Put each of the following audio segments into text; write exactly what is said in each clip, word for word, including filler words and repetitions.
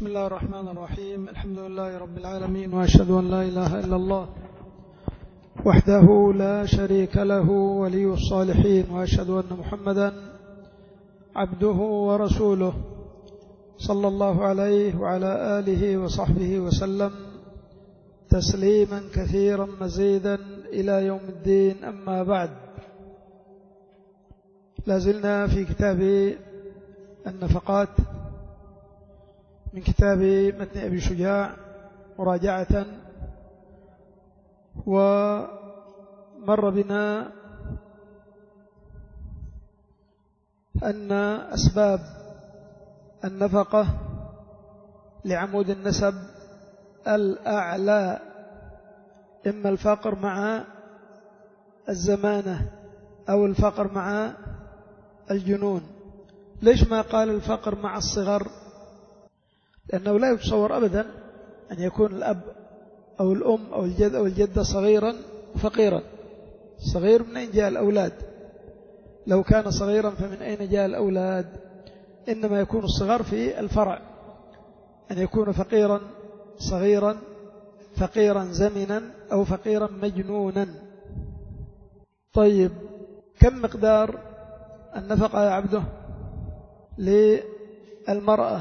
بسم الله الرحمن الرحيم. الحمد لله رب العالمين، وأشهد أن لا إله إلا الله وحده لا شريك له ولي الصالحين، وأشهد أن محمدا عبده ورسوله صلى الله عليه وعلى آله وصحبه وسلم تسليما كثيرا مزيدا إلى يوم الدين. أما بعد، لازلنا في كتاب النفقات من كتاب متن أبي شجاع مراجعة، ومر بنا أن أسباب النفقة لعمود النسب الأعلى إما الفقر مع الزمانة أو الفقر مع الجنون. ليش ما قال الفقر مع الصغر؟ لأنه لا يتصور أبدا أن يكون الأب أو الأم أو الجد أو الجدة صغيرا وفقيرا. صغير من أين جاء الأولاد؟ لو كان صغيرا فمن أين جاء الأولاد؟ إنما يكون الصغر في الفرع، أن يكون فقيرا صغيرا، فقيرا زمنا، أو فقيرا مجنونا. طيب، كم مقدار النفقة يا عبده للمرأة؟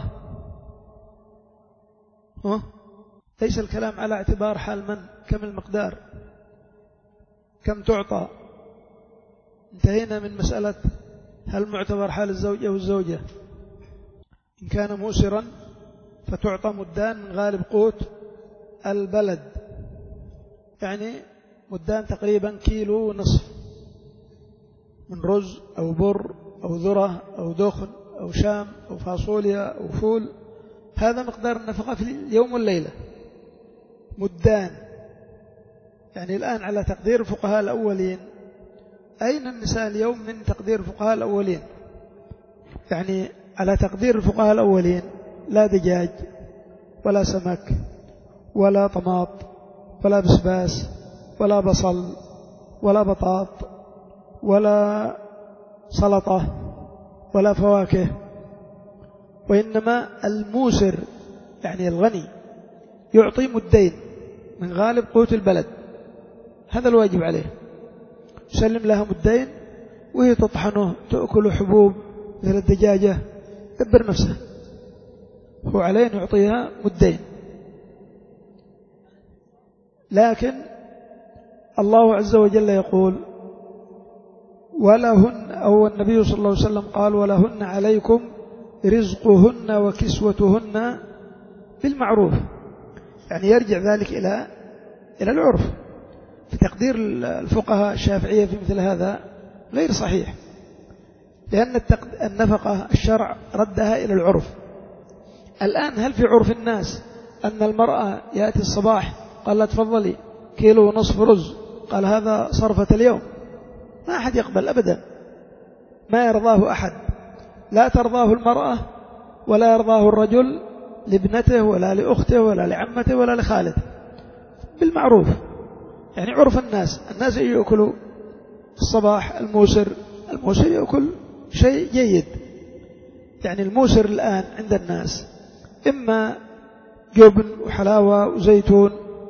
ها؟ ليس الكلام على اعتبار حال من، كم المقدار، كم تعطى. انتهينا من مسألة هل معتبر حال الزوج أو الزوجة. إن كان مؤسرا فتعطى مدان من غالب قوت البلد، يعني مدان تقريبا كيلو ونصف من رز أو بر أو ذرة أو دخن أو شام أو فاصوليا أو فول. هذا مقدار النفقة في اليوم والليلة، مدان. يعني الآن على تقدير الفقهاء الأولين، أين النساء اليوم من تقدير الفقهاء الأولين؟ يعني على تقدير الفقهاء الأولين لا دجاج ولا سمك ولا طماط ولا بسباس ولا بصل ولا بطاط ولا سلطة ولا فواكه، وإنما الموسر يعني الغني يعطي مدين من غالب قوت البلد. هذا الواجب عليه، يسلم لها مدين وهي تطحنه، تأكل حبوب مثل الدجاجة، تدبر نفسها، هو عليه أن يعطيها مدين. لكن الله عز وجل يقول ولهن، أو النبي صلى الله عليه وسلم قال ولهن عليكم رزقهن وكسوتهن بالمعروف. يعني يرجع ذلك إلى إلى العرف. في تقدير الفقهاء الشافعية في مثل هذا غير صحيح، لأن النفقة الشرع ردها إلى العرف. الآن هل في عرف الناس أن المرأة يأتي الصباح قال لا تفضلي كيلو ونصف رز، قال هذا صرفة اليوم؟ ما أحد يقبل أبدا، ما يرضاه أحد. لا ترضاه المرأة ولا يرضاه الرجل لابنته ولا لأخته ولا لعمته ولا لخالته، بالمعروف. يعني عرف الناس، الناس يأكلوا الصباح الموسر، الموسر يأكل شيء جيد. يعني الموسر الآن عند الناس إما جبن وحلاوة وزيتون،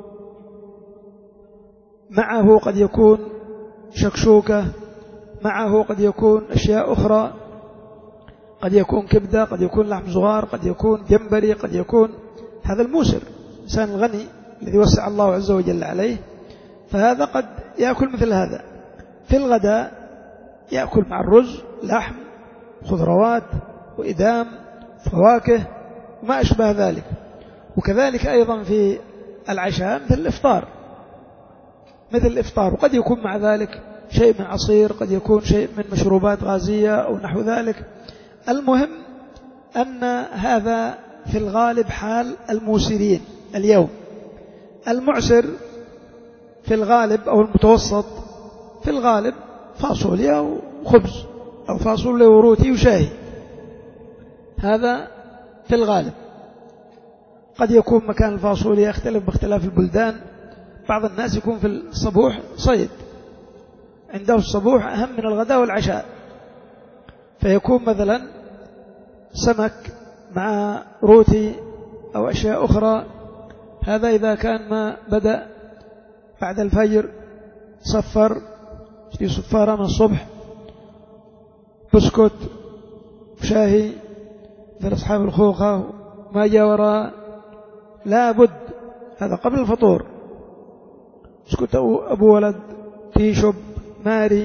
معه قد يكون شكشوكة، معه قد يكون أشياء أخرى، قد يكون كبدة، قد يكون لحم صغار، قد يكون جمبري، قد يكون. هذا الموسر، الإنسان الغني الذي وسع الله عز وجل عليه، فهذا قد يأكل مثل هذا. في الغداء يأكل مع الرز لحم، خضروات وإدام، فواكه وما أشبه ذلك. وكذلك أيضا في العشاء مثل الإفطار، مثل الإفطار، وقد يكون مع ذلك شيء من عصير، قد يكون شيء من مشروبات غازية أو نحو ذلك. المهم أن هذا في الغالب حال الموسرين اليوم. المعسر في الغالب أو المتوسط في الغالب فاصوليا وخبز، أو فاصوليا وروتي وشاي، هذا في الغالب. قد يكون مكان الفاصوليا يختلف باختلاف البلدان. بعض الناس يكون في الصبوح صيد، عنده الصبوح أهم من الغداء والعشاء، فيكون مثلا سمك مع روتي أو أشياء أخرى. هذا إذا كان ما بدأ بعد الفجر صفر في صفارة من الصبح، بسكوت شاهي مثل أصحاب الخوخة ما جاء وراء، لا بد هذا قبل الفطور. بسكوت أبو ولد تيشب ماري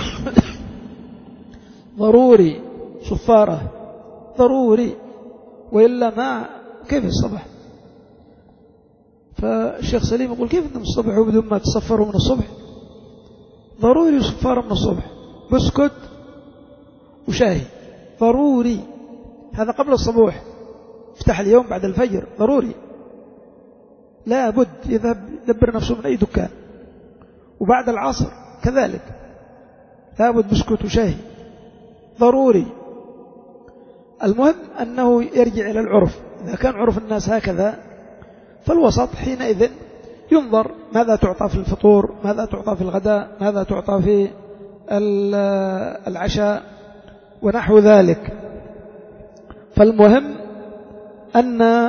ضروري، صفارة ضروري، وإلا ما كيف الصبح. فالشيخ سليم يقول كيف أنتم الصبح وبدون ما تصفروا من الصبح؟ ضروري صفارة من الصبح، بسكوت وشاهي ضروري، هذا قبل الصبوح، افتح اليوم بعد الفجر ضروري، لا بد يذهب يدبر نفسه من أي دكان. وبعد العصر كذلك لا بد بسكوت وشاهي ضروري. المهم أنه يرجع إلى العرف، إذا كان عرف الناس هكذا فالوسط حينئذ ينظر ماذا تعطى في الفطور، ماذا تعطى في الغداء، ماذا تعطى في العشاء ونحو ذلك. فالمهم أن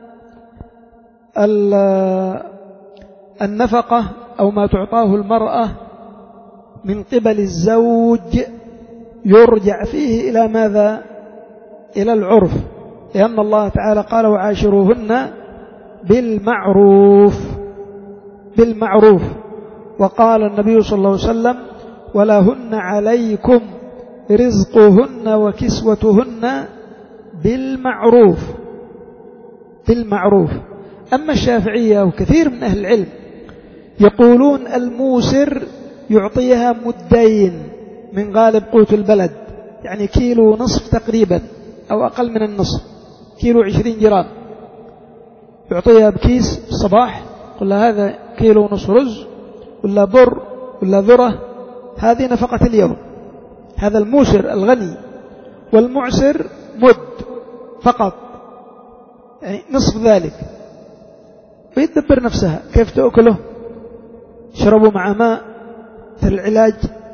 النفقة أو ما تعطاه المرأة من قبل الزوج يرجع فيه إلى ماذا؟ إلى العرف، لأن الله تعالى قال وعاشروهن بالمعروف بالمعروف، وقال النبي صلى الله عليه وسلم ولهن عليكم رزقهن وكسوتهن بالمعروف بالمعروف. أما الشافعية وكثير من أهل العلم يقولون الموسر يعطيها مدين من غالب قوت البلد، يعني كيلو نصف تقريبا أو أقل من النصف، كيلو عشرين جرام، يعطيها بكيس الصباح، قل هذا كيلو ونصف رز ولا بر ولا ذرة، هذه نفقة اليوم. هذا الموسر الغني. والمعسر مد فقط، يعني نصف ذلك، ويدبر نفسها كيف تأكله، شربوا مع ماء مثل العلاج،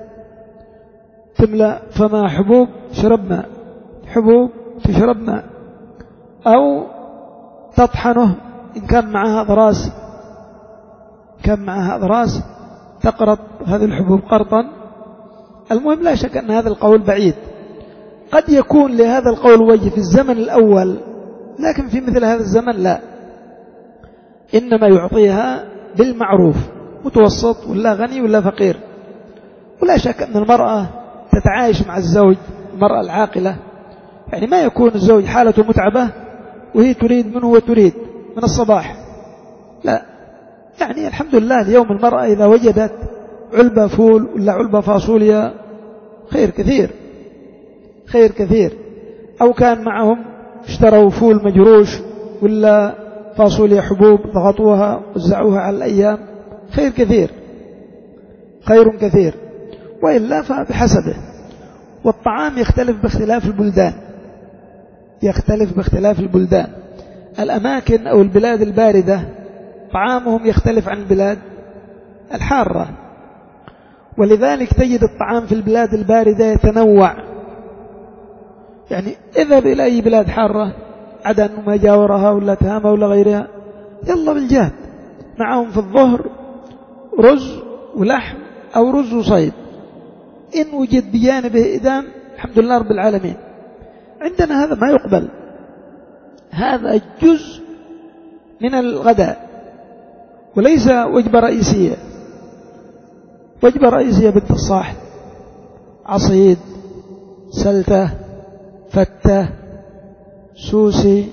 تملأ فما حبوب شرب ماء، حبوب تشرب ماء، أو تطحنه إن كان معها أضراس، كان معها أضراس تقرط هذه الحبوب قرطا. المهم لا شك أن هذا القول بعيد، قد يكون لهذا القول وجه في الزمن الأول، لكن في مثل هذا الزمن لا، إنما يعطيها بالمعروف، متوسط ولا غني ولا فقير. ولا شك أن المرأة تتعايش مع الزوج، المرأة العاقلة، يعني ما يكون الزوج حالته متعبة وهي تريد منه وتريد من الصباح، لا، يعني الحمد لله اليوم المرأة إذا وجدت علبة فول ولا علبة فاصوليا خير كثير، خير كثير. أو كان معهم اشتروا فول مجروش ولا فاصوليا حبوب ضغطوها وزعوها على الأيام، خير كثير، خير كثير. وإلا فبحسبه. والطعام يختلف باختلاف البلدان، يختلف باختلاف البلدان. الأماكن أو البلاد الباردة طعامهم يختلف عن البلاد الحارة، ولذلك تجد الطعام في البلاد الباردة يتنوع. يعني اذهب إلى أي بلاد حارة، عدن وما جاورها ولا تهامة ولا غيرها، يلا بالجهد معهم في الظهر رز ولحم أو رز وصيد، إن وجد بجانبه إدام الحمد لله رب العالمين. عندنا هذا ما يقبل، هذا جزء من الغداء وليس وجبة رئيسية. وجبة رئيسية بالتصاح، عصيد، سلتة، فتة، سوسي،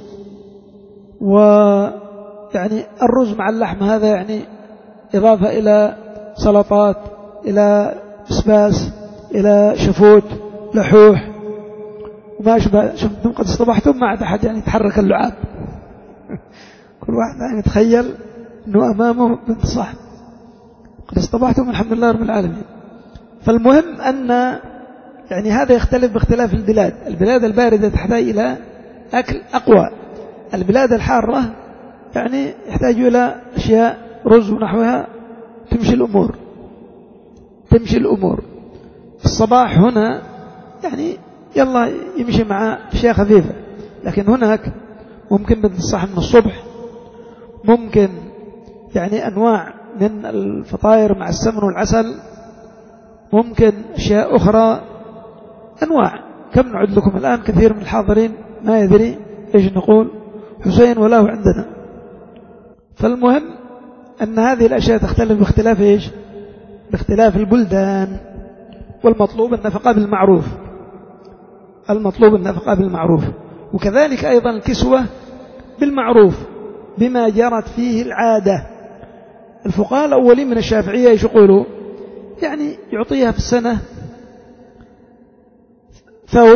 ويعني الرز مع اللحم هذا يعني إضافة إلى سلطات، إلى بسباس، إلى شفوت، لحوح وما أشبه. شفتم قد اصطبحتم ما عاد أحد يعني يتحرك اللعاب كل واحد يعني يتخيل أنه أمامه بنت صح، قد اصطبحتم الحمد لله رب العالمين. فالمهم أن يعني هذا يختلف باختلاف البلاد. البلاد الباردة تحتاج إلى أكل أقوى، البلاد الحارة يعني يحتاج إلى أشياء رز ونحوها، تمشي الأمور تمشي الأمور. الصباح هنا يعني يلا يمشي مع أشياء خفيفة، لكن هناك ممكن بنت الصحن من الصبح، ممكن يعني أنواع من الفطائر مع السمن والعسل، ممكن أشياء أخرى، أنواع. كم نعد لكم الآن؟ كثير من الحاضرين ما يدري إيش نقول حسين ولا هو عندنا. فالمهم أن هذه الأشياء تختلف باختلاف إيش؟ باختلاف البلدان. والمطلوب النفقة بالمعروف، المطلوب النفقة بالمعروف. وكذلك أيضا الكسوة بالمعروف بما جرت فيه العادة. الفقهاء الأولين من الشافعية ايش يقولوا؟ يعني يعطيها في السنة ثوب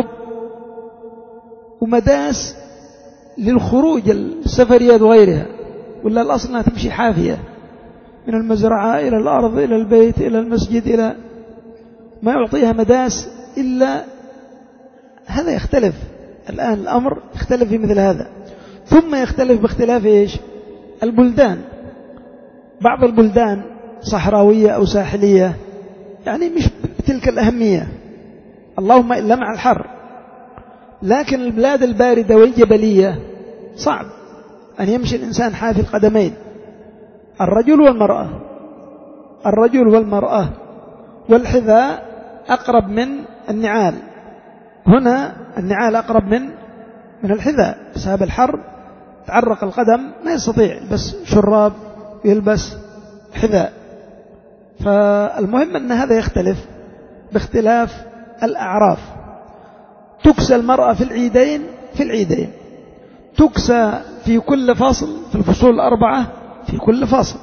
ومداس للخروج السفريات وغيرها، ولا الأصل أنها تمشي حافية من المزرعة إلى الأرض إلى البيت إلى المسجد، إلى ما يعطيها مداس إلا هذا. يختلف الآن الأمر، يختلف في مثل هذا. ثم يختلف باختلاف إيش؟ البلدان. بعض البلدان صحراوية أو ساحلية يعني مش بتلك الأهمية، اللهم إلا مع الحر. لكن البلاد الباردة والجبلية صعب أن يمشي الإنسان حافي القدمين، الرجل والمرأة، الرجل والمرأة. والحذاء أقرب من النعال، هنا النعال أقرب من من الحذاء بسبب الحر، تعرق القدم ما يستطيع بس شراب، يلبس حذاء. فالمهم أن هذا يختلف باختلاف الأعراف. تكسى المرأة في العيدين في العيدين تكسى في كل فصل، في الفصول الأربعة في كل فصل.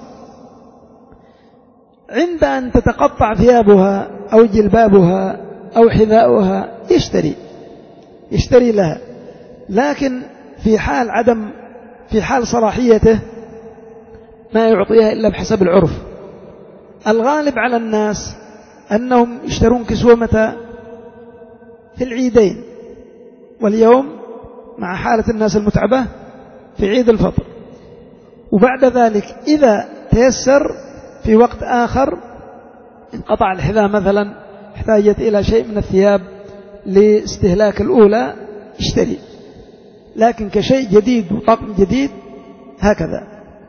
عند أن تتقطع ثيابها أو جلبابها أو حذاؤها يشتري يشتري لها. لكن في حال عدم في حال صلاحيته ما يعطيها إلا بحسب العرف. الغالب على الناس أنهم يشترون كسوة متى؟ في العيدين، واليوم مع حالة الناس المتعبة في عيد الفطر. وبعد ذلك إذا تيسر في وقت آخر انقطع الحذاء مثلا، احتاجت إلى شيء من الثياب لاستهلاك الأولى اشتري. لكن كشيء جديد وطقم جديد هكذا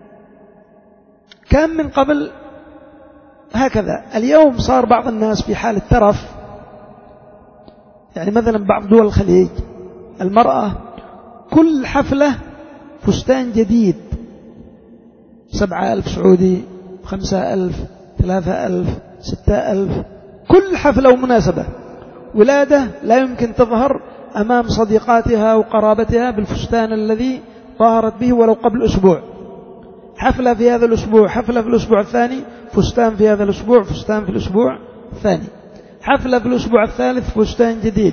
كان من قبل هكذا. اليوم صار بعض الناس في حال الترف، يعني مثلا بعض دول الخليج المرأة كل حفلة فستان جديد، سبعة ألف سعودي، خمسة ألف، ثلاثة ألف، ستة ألف، كل حفلة ومناسبة. ولادة لا يمكن تظهر أمام صديقاتها وقرابتها بالفستان الذي ظهرت به ولو قبل أسبوع. حفلة في هذا الأسبوع، حفلة في الأسبوع الثاني، فستان في هذا الأسبوع، فستان في الأسبوع الثاني، حفلة في الأسبوع الثالث، فستان جديد.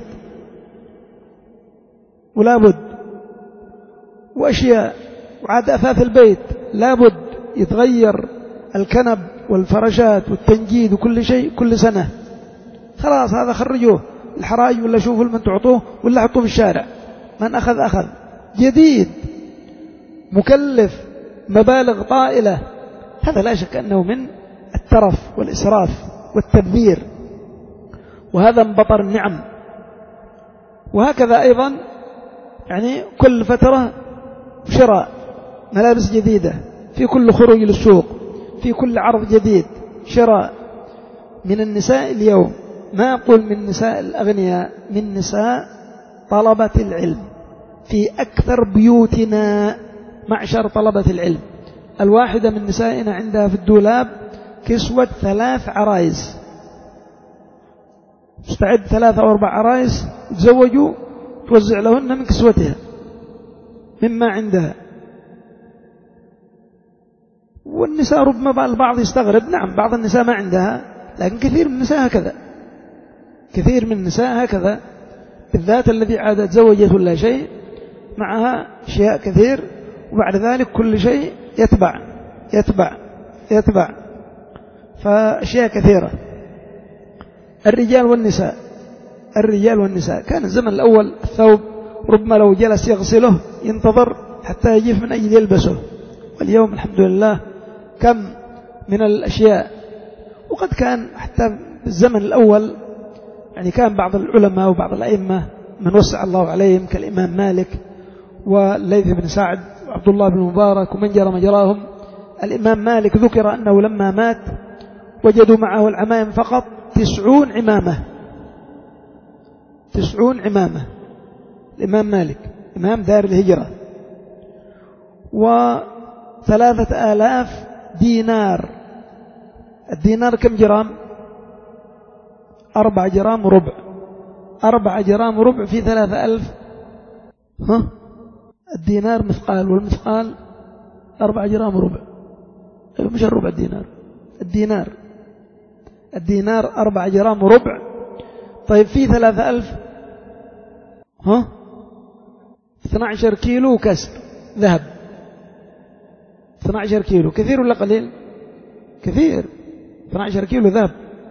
ولا بد. وأشياء وعاد أثاث البيت لا بد يتغير، الكنب والفرشات والتنجيد وكل شيء كل سنة. خلاص هذا خرجوه الحراج ولا شوفوا من تعطوه ولا حطوه في الشارع، من أخذ أخذ. جديد مكلف مبالغ طائلة، هذا لا شك أنه من الترف والإسراف والتبذير، وهذا من بطر النعم. وهكذا أيضا يعني كل فترة شراء ملابس جديدة، في كل خروج للسوق، في كل عرض جديد شراء. من النساء اليوم، ما أقول من نساء الأغنياء، من نساء طلبة العلم في أكثر بيوتنا معشر طلبة العلم. الواحدة من نسائنا عندها في الدولاب كسوة ثلاث عرايس، استعد ثلاثة أو أربع عرايس تزوجوا توزع لهن من كسوتها مما عندها. والنساء ربما البعض يستغرب، نعم بعض النساء ما عندها، لكن كثير من النساء هكذا، كثير من النساء هكذا، بالذات الذي عاد تزوجت ولا شيء معها أشياء كثير، وبعد ذلك كل شيء يتبع يتبع يتبع فأشياء كثيرة. الرجال والنساء الرجال والنساء كان الزمن الأول الثوب ربما لو جلس يغسله ينتظر حتى يجيف من أجل يلبسه، واليوم الحمد لله كم من الأشياء. وقد كان حتى في الزمن الأول يعني كان بعض العلماء وبعض الأئمة من وسع الله عليهم كالإمام مالك والليث بن سعد وعبد الله بن مبارك ومن جرى مجراهم. الإمام مالك ذكر أنه لما مات وجدوا معه العمائم فقط تسعون عمامة، تسعون عمامة. الإمام مالك إمام دار الهجرة. وثلاثة آلاف دينار. الدينار كم جرام؟ أربع جرام وربع. أربع جرام وربع في ثلاثة ألف. ها؟ الدينار مثقال، والمثقال أربع جرام وربع. مش الربع الدينار، الدينار الدينار أربع جرام وربع. طيب في ثلاثة ألف، ها، اثنى عشر كيلو كسر ذهب. اثنى عشر كيلو كثير ولا قليل؟ كثير. اثنى عشر كيلو ذهب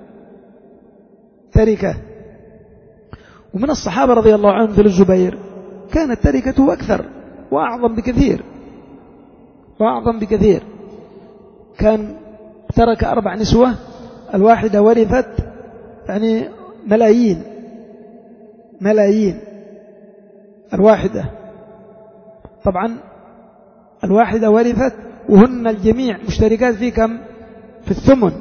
تركة. ومن الصحابة رضي الله عنهم مثل الزبير كانت تركته أكثر وأعظم بكثير، وأعظم بكثير. كان ترك أربع نسوة، الواحدة ورثت يعني ملايين ملايين الواحدة. طبعا الواحدة ورثت وهن الجميع مشتركات في كم؟ في الثمن.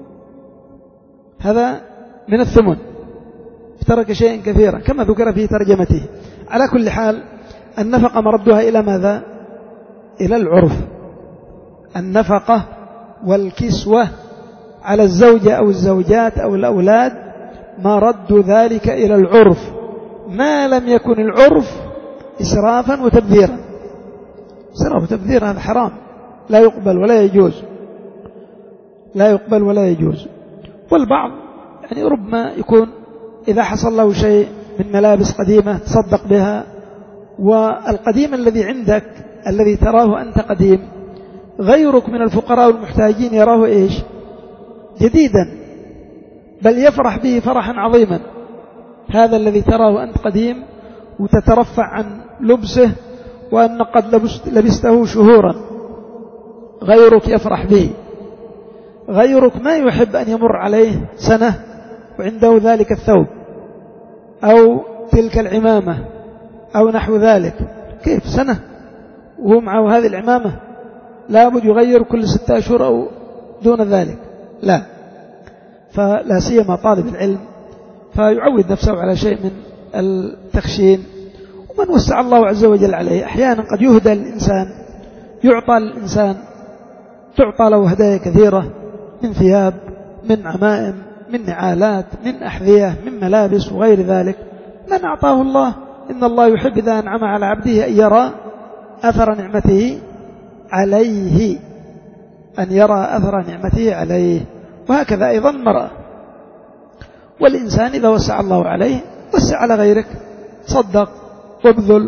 هذا من الثمن. ترك شيئا كثيرا كما ذكر في ترجمته. على كل حال النفقة مردها إلى ماذا؟ إلى العرف. النفقة والكسوة على الزوجة أو الزوجات أو الأولاد ما رد ذلك إلى العرف، ما لم يكن العرف إسرافا وتبذيرا. إسراف وتبذير هذا حرام، لا يقبل ولا يجوز، لا يقبل ولا يجوز. والبعض يعني ربما يكون إذا حصل له شيء من ملابس قديمة تصدق بها، والقديم الذي عندك الذي تراه أنت قديم غيرك من الفقراء والمحتاجين يراه إيش؟ جديدا، بل يفرح به فرحا عظيما. هذا الذي تراه أنت قديم وتترفع عن لبسه وأن قد لبسته شهورا، غيرك يفرح به. غيرك ما يحب أن يمر عليه سنة وعنده ذلك الثوب أو تلك العمامة أو نحو ذلك. كيف سنة وهو معه هذه العمامة؟ لا بد يغير كل ستة أشهر أو دون ذلك، لا. فلا سيما طالب العلم فيعود نفسه على شيء من التخشين. ومن وسع الله عز وجل عليه أحيانا قد يهدى الإنسان، يعطى الإنسان، تعطى له هدايا كثيرة من ثياب، من عمائم، من نعالات، من أحذية، من ملابس وغير ذلك. من أعطاه الله إن الله يحب إذا أنعم على عبده أن يرى أثر نعمته عليه، أن يرى أثر نعمته عليه. وهكذا أيضا المرأة. والإنسان إذا وسع الله عليه وسع على غيرك، صدق وابذل.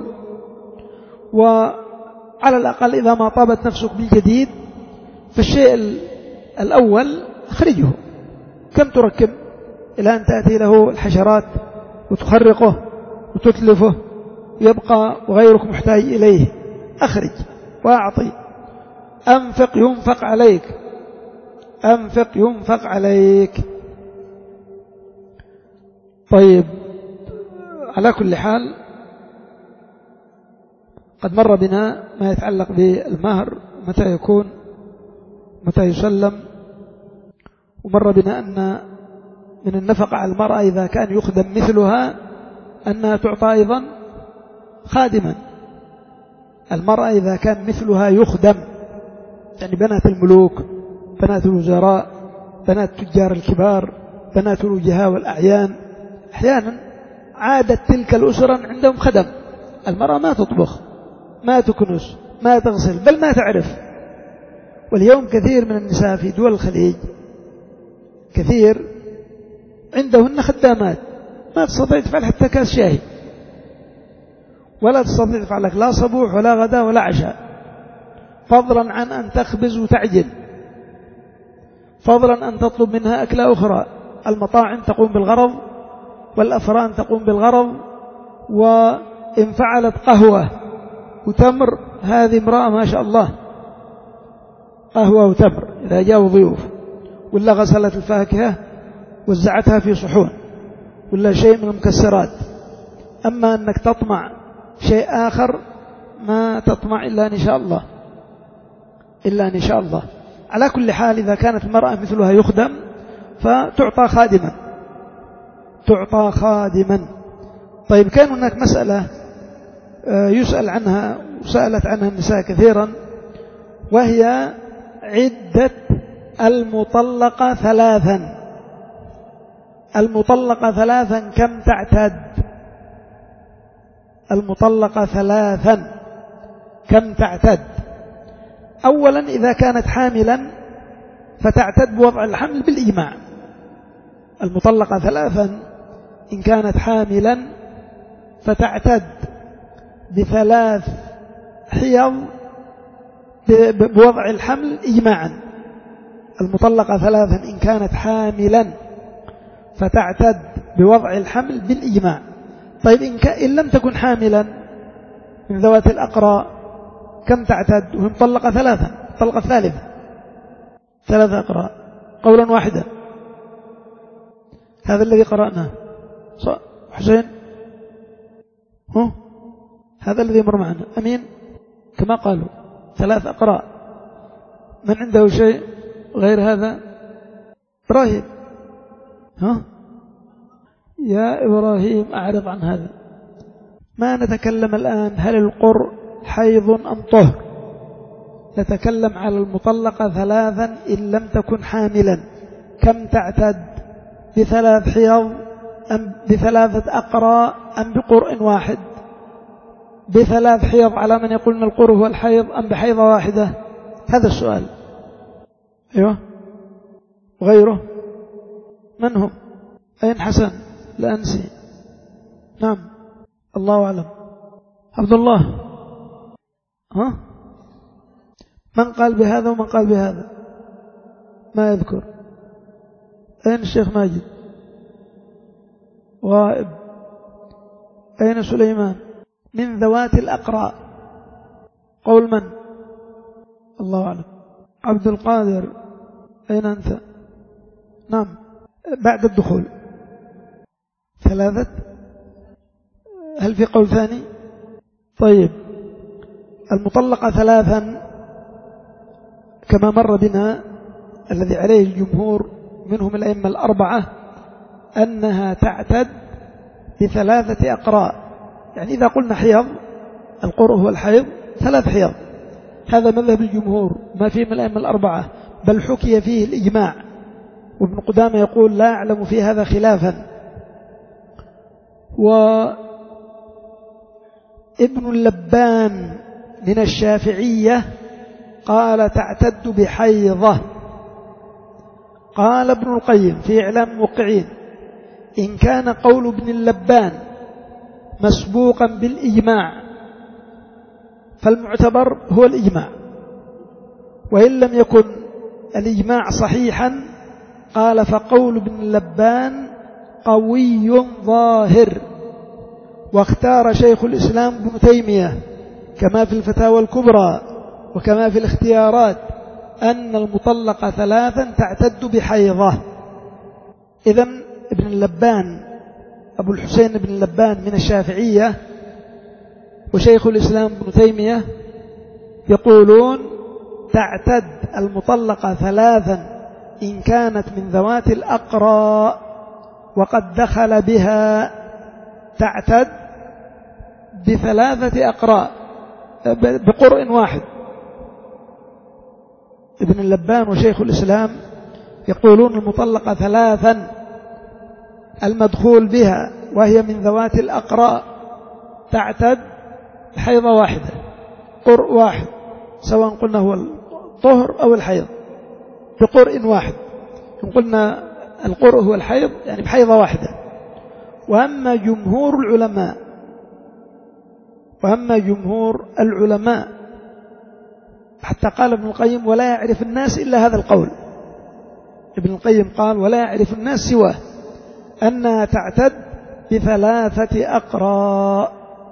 وعلى الأقل إذا ما طابت نفسك بالجديد فالشيء الأول أخرجه. كم تركب إلى أن تأتي له الحشرات وتخرقه وتتلفه يبقى وغيرك محتاج إليه؟ أخرج وأعطي. أنفق ينفق عليك، أنفق ينفق عليك. طيب، على كل حال قد مر بنا ما يتعلق بالمهر، متى يكون، متى يسلم. ومر بنا أن من النفقة على المرأة إذا كان يخدم مثلها أنها تعطى أيضا خادما. المرأة إذا كان مثلها يخدم، يعني بنات الملوك، بنات الوزراء، بنات تجار الكبار، بنات الوجهاء والأعيان، أحيانا عادت تلك الأسرة عندهم خدم. المرأة ما تطبخ، ما تكنس، ما تغسل، بل ما تعرف. واليوم كثير من النساء في دول الخليج كثير عندهن خدامات ما تستطيع تفعل حتى كاس شاي، ولا تستطيع تفعل لك لا صبوح ولا غداء ولا عشاء، فضلا عن أن تخبز وتعجن، فضلا أن تطلب منها أكلة أخرى. المطاعم تقوم بالغرض والأفران تقوم بالغرض. وإن فعلت قهوة وتمر، هذه امرأة ما شاء الله، قهوة وتمر إذا جاءوا ضيوف، ولا غسلت الفاكهة وزعتها في صحون، ولا شيء من المكسرات. أما أنك تطمع شيء آخر ما تطمع إلا إن شاء الله إلا إن شاء الله. على كل حال إذا كانت المرأة مثلها يخدم فتعطى خادما تعطى خادما. طيب كان هناك مسألة يسأل عنها وسألت عنها النساء كثيرا، وهي عدة المطلقة ثلاثا. المطلقة ثلاثا كم تعتد؟ المطلقة ثلاثا كم تعتد؟ أولا إذا كانت حاملا فتعتد بوضع الحمل بالإجماع. المطلقة ثلاثا إن كانت حاملا فتعتد بثلاث حيض بوضع الحمل إجماعا. المطلقة ثلاثا إن كانت حاملا فتعتد بوضع الحمل بالإجماع. طيب إن, إن لم تكن حاملا من ذوات الأقراء كم تعتد وهي مطلقة ثلاثا؟ الطلقة الثالثة ثلاثة أقراء قولا واحدا. هذا الذي قرأناه حسين هو هذا الذي مر معنا أمين كما قالوا ثلاث أقراء. من عنده شيء غير هذا؟ إبراهيم ها يا إبراهيم أعرض عن هذا. ما نتكلم الآن هل القرء حيض أم طهر؟ نتكلم على المطلقة ثلاثا إن لم تكن حاملا كم تعتد؟ بثلاث حيض أم بثلاثة أقراء أم بقرء واحد؟ بثلاث حيض على من يقول أن القرء هو الحيض أم بحيضة واحدة؟ هذا السؤال. أيوة وغيره من هم؟ أين حسن؟ لا أنسي. نعم الله أعلم. عبد الله ها من قال بهذا ومن قال بهذا؟ ما يذكر. أين الشيخ ماجد؟ غائب. أين سليمان؟ من ذوات الأقراء قول من؟ الله أعلم. عبد القادر أين أنت؟ نعم بعد الدخول ثلاثة. هل في قول ثاني؟ طيب المطلقة ثلاثا كما مر بنا الذي عليه الجمهور منهم الأئمة الأربعة أنها تعتد بثلاثة أقراء. يعني إذا قلنا حيض القرء هو الحيض ثلاث حيض. هذا مذهب الجمهور ما فيه من الأئمة الأربعة، بل حكي فيه الإجماع، وابن قدامة يقول لا أعلم في هذا خلافا. وابن اللبان من الشافعية قال تعتد بحيضة. قال ابن القيم في إعلام الموقعين إن كان قول ابن اللبان مسبوقا بالإجماع فالمعتبر هو الإجماع، وإن لم يكن الإجماع صحيحا قال فقول ابن اللبان قوي ظاهر. واختار شيخ الإسلام ابن تيمية كما في الفتاوى الكبرى وكما في الاختيارات أن المطلقة ثلاثا تعتد بحيضة. إذن ابن اللبان أبو الحسين ابن اللبان من الشافعية وشيخ الإسلام ابن تيمية يقولون تعتد المطلقة ثلاثا إن كانت من ذوات الأقراء وقد دخل بها تعتد بثلاثة أقراء بقرء واحد. ابن اللبان وشيخ الإسلام يقولون المطلقة ثلاثا المدخول بها وهي من ذوات الأقراء تعتد حيضة واحدة قرء واحد، سواء قلنا هو الطهر أو الحيض بقرء واحد. إن قلنا القرء هو الحيض يعني بحيضة واحدة. وأما جمهور العلماء وأما جمهور العلماء حتى قال ابن القيم ولا يعرف الناس إلا هذا القول. ابن القيم قال ولا يعرف الناس سواه أنها تعتد بثلاثة أقراء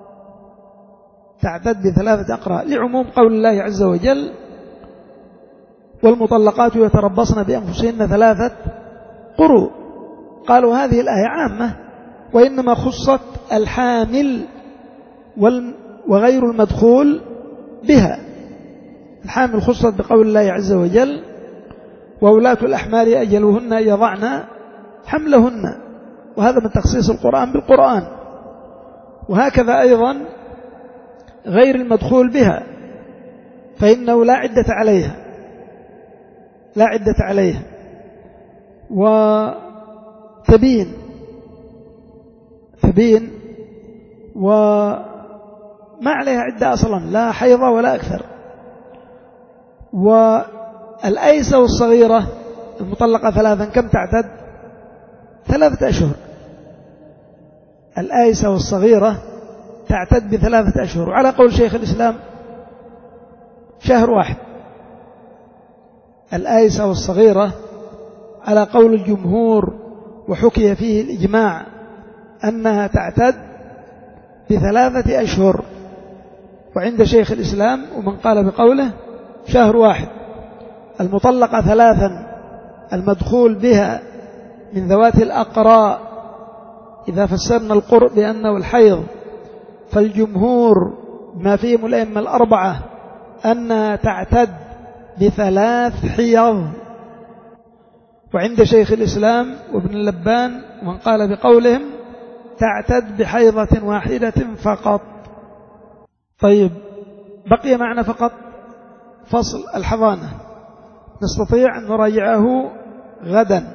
تعتد بثلاثة أقراء لعموم قول الله عز وجل والمطلقات يتربصن بأنفسهن ثلاثة قروء. قالوا هذه الآية عامة وإنما خصت الحامل وغير المدخول بها. الحامل خصت بقول الله عز وجل وولاة الأحمال أجلهن يضعن حملهن، وهذا من تخصيص القرآن بالقرآن. وهكذا أيضا غير المدخول بها فإنه لا عدة عليها لا عدة عليها وتبين تبين وما عليها عدة أصلا، لا حيضة ولا أكثر. والأيسة والصغيرة المطلقة ثلاثا كم تعتد؟ ثلاثة أشهر. الآيسة والصغيرة تعتد بثلاثة أشهر، وعلى قول شيخ الإسلام شهر واحد. الآيسة والصغيرة على قول الجمهور وحكي فيه الإجماع أنها تعتد بثلاثة أشهر، وعند شيخ الإسلام ومن قال بقوله شهر واحد. المطلقة ثلاثا المدخول بها من ذوات الأقراء إذا فسرنا القرء بأنه الحيض، فالجمهور ما فيهم الأئمة الأربعة أنها تعتد بثلاث حيض. وعند شيخ الإسلام وابن اللبان ومن قال بقولهم تعتد بحيضة واحدة فقط. طيب، بقي معنا فقط فصل الحضانة، نستطيع أن نراجعه غدا،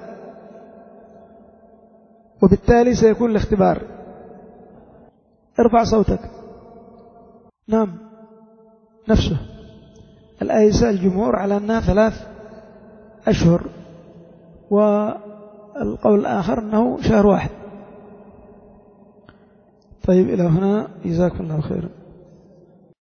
وبالتالي سيكون الاختبار. ارفع صوتك. نعم، نفسه الآيسة الجمهور على أنها ثلاث أشهر، والقول الآخر أنه شهر واحد. طيب، إلى هنا، جزاكم الله خيرا.